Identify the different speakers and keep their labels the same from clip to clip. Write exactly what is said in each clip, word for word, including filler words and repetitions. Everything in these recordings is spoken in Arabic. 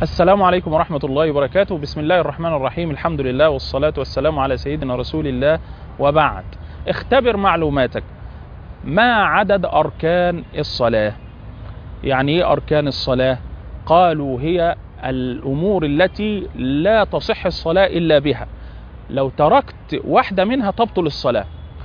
Speaker 1: السلام عليكم ورحمة الله وبركاته. بسم الله الرحمن الرحيم. الحمد لله والصلاة والسلام على سيدنا رسول الله، وبعد. اختبر معلوماتك. ما عدد أركان الصلاة؟ يعني ايه أركان الصلاة؟ قالوا هي الأمور التي لا تصح الصلاة إلا بها. لو تركت واحدة منها تبطل الصلاة،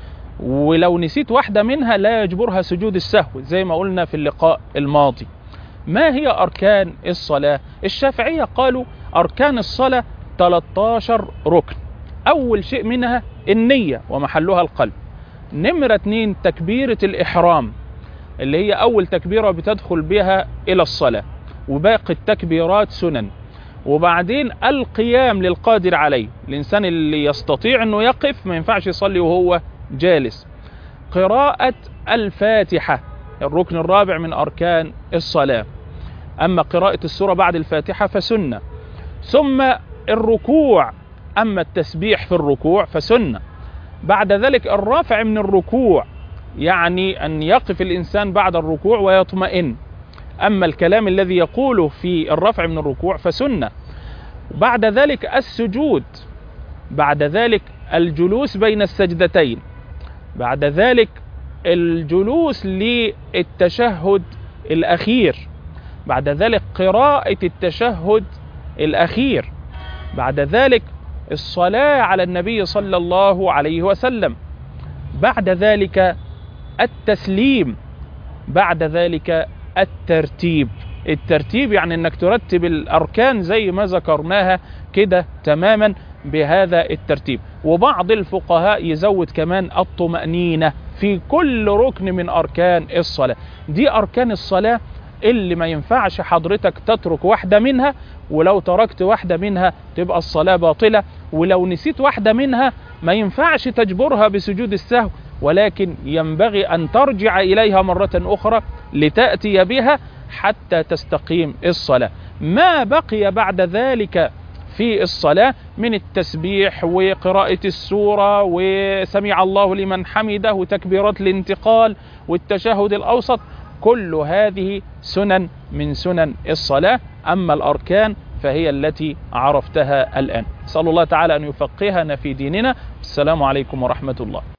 Speaker 1: ولو نسيت واحدة منها لا يجبرها سجود السهو، زي ما قلنا في اللقاء الماضي. ما هي أركان الصلاة؟ الشافعية قالوا أركان الصلاة ثلاثة عشر ركن. أول شيء منها النية ومحلها القلب. نمرة اتنين تكبيرة الإحرام، اللي هي أول تكبيرة بتدخل بها إلى الصلاة، وباقي التكبيرات سنن. وبعدين القيام للقادر عليه، الإنسان اللي يستطيع أنه يقف، ما ينفعش يصلي وهو جالس. قراءة الفاتحة الركن الرابع من أركان الصلاة. أما قراءة السورة بعد الفاتحة فسنة. ثم الركوع، أما التسبيح في الركوع فسنة. بعد ذلك الرفع من الركوع، يعني أن يقف الإنسان بعد الركوع ويطمئن. أما الكلام الذي يقوله في الرفع من الركوع فسنة. بعد ذلك السجود. بعد ذلك الجلوس بين السجدتين. بعد ذلك الجلوس للتشهد الأخير. بعد ذلك قراءة التشهد الأخير. بعد ذلك الصلاة على النبي صلى الله عليه وسلم. بعد ذلك التسليم. بعد ذلك الترتيب. الترتيب يعني انك ترتب الأركان زي ما ذكرناها كده تماما بهذا الترتيب. وبعض الفقهاء يزود كمان الطمأنينة في كل ركن من أركان الصلاة. دي أركان الصلاة اللي ما ينفعش حضرتك تترك واحدة منها، ولو تركت واحدة منها تبقى الصلاة باطلة. ولو نسيت واحدة منها ما ينفعش تجبرها بسجود السهو، ولكن ينبغي أن ترجع إليها مرة أخرى لتأتي بها حتى تستقيم الصلاة. ما بقي بعد ذلك في الصلاة من التسبيح وقراءة السورة وسمع الله لمن حمده وتكبيرات الانتقال والتشهد الأوسط، كل هذه سنن من سنن الصلاة. أما الأركان فهي التي عرفتها الآن. أسأل الله تعالى أن يفقهنا في ديننا. السلام عليكم ورحمة الله.